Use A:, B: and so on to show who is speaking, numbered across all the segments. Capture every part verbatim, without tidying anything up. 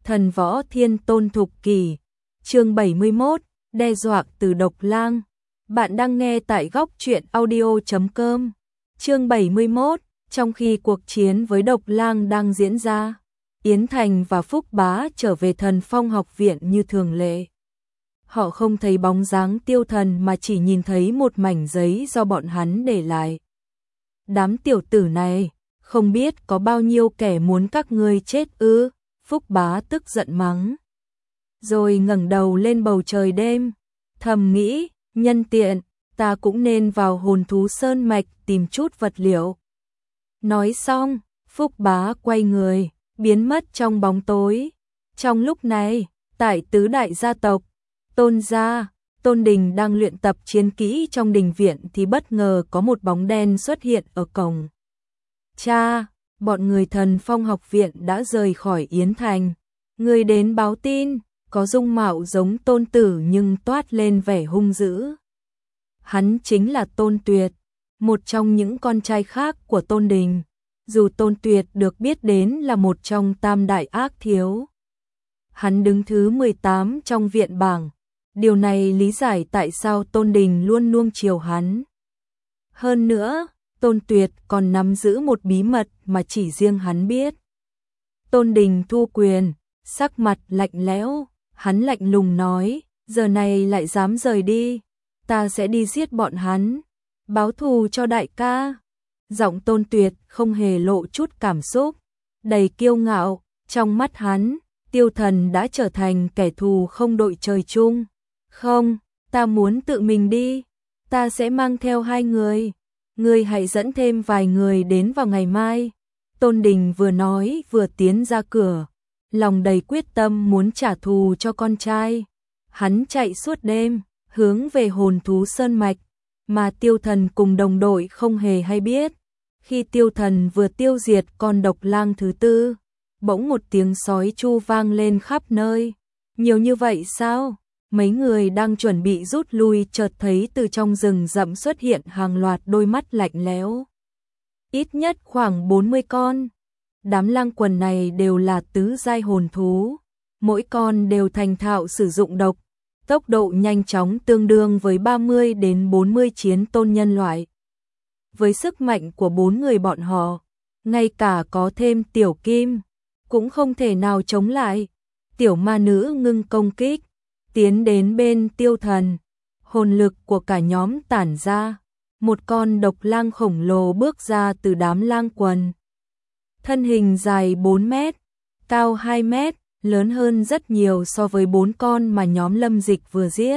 A: Thần võ thiên tôn thục kỷ. Chương bảy mươi mốt, đe dọa từ độc lang. Bạn đang nghe tại góc truyện audio chấm com. Chương bảy mươi mốt, trong khi cuộc chiến với độc lang đang diễn ra, Yến Thành và Phúc Bá trở về Thần Phong học viện như thường lệ. Họ không thấy bóng dáng Tiêu Thần mà chỉ nhìn thấy một mảnh giấy do bọn hắn để lại. Đám tiểu tử này, không biết có bao nhiêu kẻ muốn các ngươi chết ư? Phúc Bá tức giận mắng. Rồi ngẩng đầu lên bầu trời đêm, thầm nghĩ, nhân tiện, ta cũng nên vào hồn thú sơn mạch tìm chút vật liệu. Nói xong, Phúc Bá quay người, biến mất trong bóng tối. Trong lúc này, tại tứ đại gia tộc, Tôn gia, Tôn Đình đang luyện tập chiến kỹ trong đình viện thì bất ngờ có một bóng đen xuất hiện ở cổng. Cha, bọn người Thần Phong học viện đã rời khỏi Yến Thành. Người đến báo tin, có dung mạo giống Tôn Tử nhưng toát lên vẻ hung dữ. Hắn chính là Tôn Tuyệt, một trong những con trai khác của Tôn Đình. Dù Tôn Tuyệt được biết đến là một trong tam đại ác thiếu, hắn đứng thứ mười tám trong viện bảng. Điều này lý giải tại sao Tôn Đình luôn nuông chiều hắn. Hơn nữa, Tôn Tuyệt còn nắm giữ một bí mật mà chỉ riêng hắn biết. Tôn Đình thu quyền, sắc mặt lạnh lẽo, hắn lạnh lùng nói, giờ này lại dám rời đi, ta sẽ đi giết bọn hắn, báo thù cho đại ca. Giọng Tôn Tuyệt không hề lộ chút cảm xúc, đầy kiêu ngạo, trong mắt hắn, Tiêu Thần đã trở thành kẻ thù không đội trời chung. Không, ta muốn tự mình đi, ta sẽ mang theo hai người, ngươi hãy dẫn thêm vài người đến vào ngày mai. Tôn Đình vừa nói vừa tiến ra cửa, lòng đầy quyết tâm muốn trả thù cho con trai. Hắn chạy suốt đêm, hướng về hồn thú sơn mạch, mà Tiêu Thần cùng đồng đội không hề hay biết. Khi Tiêu Thần vừa tiêu diệt con độc lang thứ tư, bỗng một tiếng sói chu vang lên khắp nơi. Nhiều như vậy sao? Mấy người đang chuẩn bị rút lui chợt thấy từ trong rừng rậm xuất hiện hàng loạt đôi mắt lạnh lẽo. Ít nhất khoảng bốn mươi con. Đám lang quần này đều là tứ giai hồn thú, mỗi con đều thành thạo sử dụng độc, tốc độ nhanh chóng tương đương với ba mươi đến bốn mươi chiến tôn nhân loại. Với sức mạnh của bốn người bọn họ, ngay cả có thêm Tiểu Kim cũng không thể nào chống lại. Tiểu ma nữ ngưng công kích, tiến đến bên Tiêu Thần, hồn lực của cả nhóm tản ra, một con độc lang khổng lồ bước ra từ đám lang quần. Thân hình dài bốn mét, cao hai mét, lớn hơn rất nhiều so với bốn con mà nhóm Lâm Dịch vừa giết.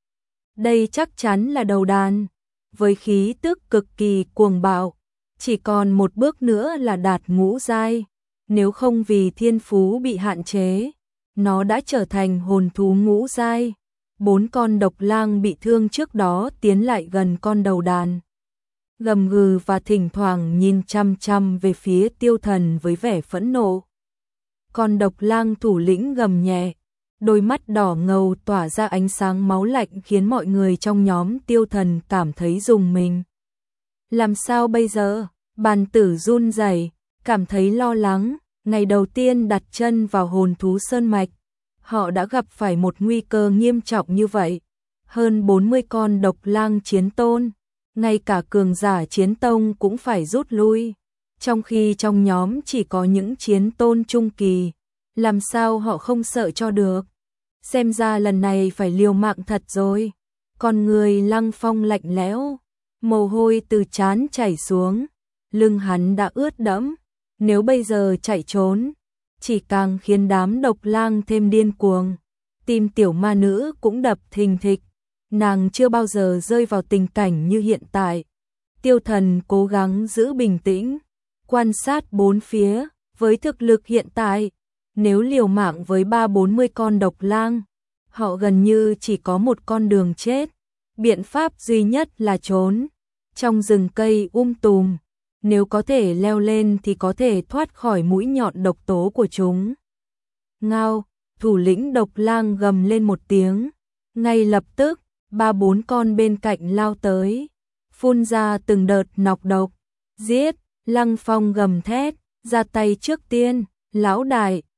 A: Đây chắc chắn là đầu đàn, với khí tức cực kỳ cuồng bạo, chỉ còn một bước nữa là đạt ngũ giai, nếu không vì thiên phú bị hạn chế, nó đã trở thành hồn thú ngũ giai. Bốn con độc lang bị thương trước đó tiến lại gần con đầu đàn, gầm gừ và thỉnh thoảng nhìn chăm chăm về phía Tiêu Thần với vẻ phẫn nộ. Con độc lang thủ lĩnh gầm nhẹ, đôi mắt đỏ ngầu tỏa ra ánh sáng máu lạnh khiến mọi người trong nhóm Tiêu Thần cảm thấy rùng mình. Làm sao bây giờ? Bàn tử run rẩy, cảm thấy lo lắng. Ngày đầu tiên đặt chân vào hồn thú sơn mạch, họ đã gặp phải một nguy cơ nghiêm trọng như vậy. Hơn bốn mươi con độc lang chiến tôn, ngay cả cường giả chiến tông cũng phải rút lui. Trong khi trong nhóm chỉ có những chiến tôn trung kỳ, làm sao họ không sợ cho được. Xem ra lần này phải liều mạng thật rồi. Con người Lăng Phong lạnh lẽo, mồ hôi từ trán chảy xuống, lưng hắn đã ướt đẫm. Nếu bây giờ chạy trốn, chỉ càng khiến đám độc lang thêm điên cuồng. Tim tiểu ma nữ cũng đập thình thịch, nàng chưa bao giờ rơi vào tình cảnh như hiện tại. Tiêu Thần cố gắng giữ bình tĩnh, quan sát bốn phía. Với thực lực hiện tại, nếu liều mạng với ba bốn mươi con độc lang, họ gần như chỉ có một con đường chết. Biện pháp duy nhất là trốn trong rừng cây um tùm. Nếu có thể leo lên thì có thể thoát khỏi mũi nhọn độc tố của chúng. Ngao, thủ lĩnh độc lang gầm lên một tiếng. Ngay lập tức, ba bốn con bên cạnh lao tới, phun ra từng đợt nọc độc. Giết, Lăng Phong gầm thét, ra tay trước tiên. Lão đại,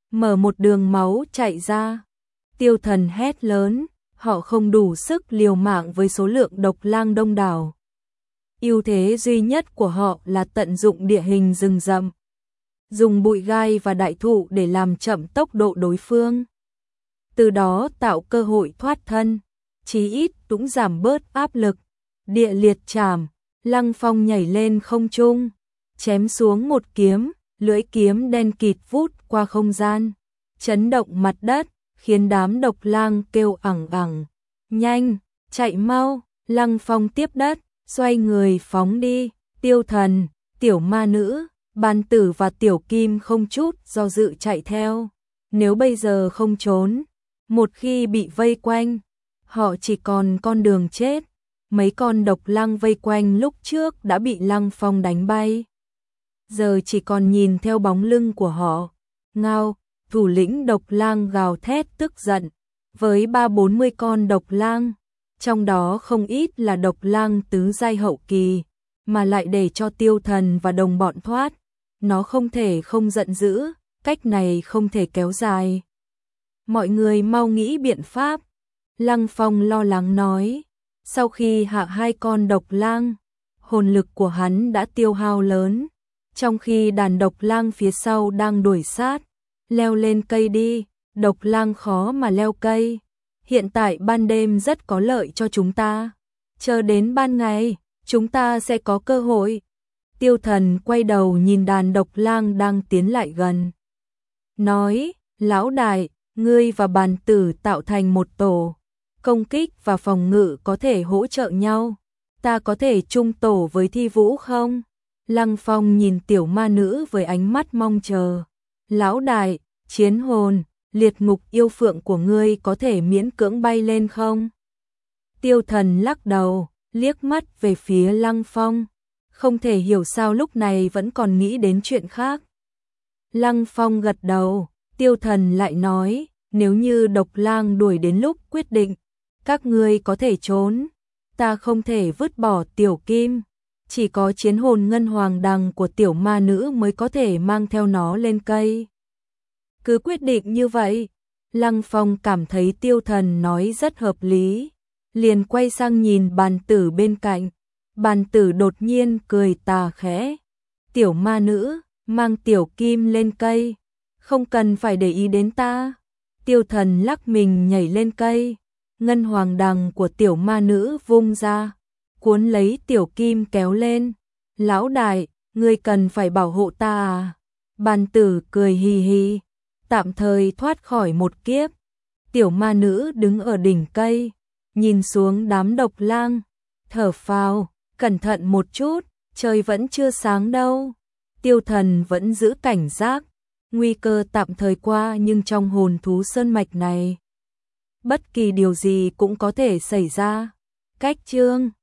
A: mở một đường máu chạy ra. Tiêu Thần hét lớn, họ không đủ sức liều mạng với số lượng độc lang đông đảo. Ưu thế duy nhất của họ là tận dụng địa hình rừng rậm, dùng bụi gai và đại thụ để làm chậm tốc độ đối phương, từ đó tạo cơ hội thoát thân, chí ít cũng giảm bớt áp lực. Địa liệt chảm, Lăng Phong nhảy lên không trung, chém xuống một kiếm, lưỡi kiếm đen kịt vút qua không gian, chấn động mặt đất, khiến đám độc lang kêu ẳng ẳng. Nhanh, chạy mau, Lăng Phong tiếp đất, xoay người phóng đi. Tiêu Thần, Tiểu Ma Nữ, Bàn Tử và Tiểu Kim không chút do dự chạy theo. Nếu bây giờ không trốn, một khi bị vây quanh, họ chỉ còn con đường chết. Mấy con độc lang vây quanh lúc trước đã bị Lăng Phong đánh bay, giờ chỉ còn nhìn theo bóng lưng của họ. Ngao, thủ lĩnh độc lang gào thét tức giận, với ba bốn mươi con độc lang, trong đó không ít là độc lang tứ giai hậu kỳ, mà lại để cho Tiêu Thần và đồng bọn thoát. Nó không thể không giận dữ, cách này không thể kéo dài. Mọi người mau nghĩ biện pháp. Lăng Phong lo lắng nói, sau khi hạ hai con độc lang, hồn lực của hắn đã tiêu hao lớn, trong khi đàn độc lang phía sau đang đuổi sát. Leo lên cây đi, độc lang khó mà leo cây. Hiện tại ban đêm rất có lợi cho chúng ta. Chờ đến ban ngày, chúng ta sẽ có cơ hội. Tiêu Thần quay đầu nhìn đàn độc lang đang tiến lại gần, nói, lão đại, ngươi và Bàn Tử tạo thành một tổ, công kích và phòng ngự có thể hỗ trợ nhau. Ta có thể chung tổ với Thi Vũ không? Lăng Phong nhìn Tiểu Ma Nữ với ánh mắt mong chờ. Lão đại, chiến hồn, liệt ngục yêu phượng của ngươi có thể miễn cưỡng bay lên không? Tiêu Thần lắc đầu, liếc mắt về phía Lăng Phong, không thể hiểu sao lúc này vẫn còn nghĩ đến chuyện khác. Lăng Phong gật đầu, Tiêu Thần lại nói, nếu như độc lang đuổi đến lúc quyết định, các ngươi có thể trốn, ta không thể vứt bỏ Tiểu Kim, chỉ có chiến hồn ngân hoàng đằng của Tiểu Ma Nữ mới có thể mang theo nó lên cây. Cứ quyết định như vậy. Lăng Phong cảm thấy Tiêu Thần nói rất hợp lý, liền quay sang nhìn Bàn Tử bên cạnh. Bàn Tử đột nhiên cười tà khẽ, Tiểu Ma Nữ, mang Tiểu Kim lên cây, không cần phải để ý đến ta. Tiêu Thần lắc mình nhảy lên cây, ngân hoàng đằng của Tiểu Ma Nữ vung ra, cuốn lấy Tiểu Kim kéo lên. Lão đại, ngươi cần phải bảo hộ ta à? Bàn Tử cười hì hì, tạm thời thoát khỏi một kiếp. Tiểu Ma Nữ đứng ở đỉnh cây, nhìn xuống đám độc lang, thở phào, cẩn thận một chút, trời vẫn chưa sáng đâu. Tiêu Thần vẫn giữ cảnh giác, nguy cơ tạm thời qua nhưng trong hồn thú sơn mạch này, bất kỳ điều gì cũng có thể xảy ra. Cách chương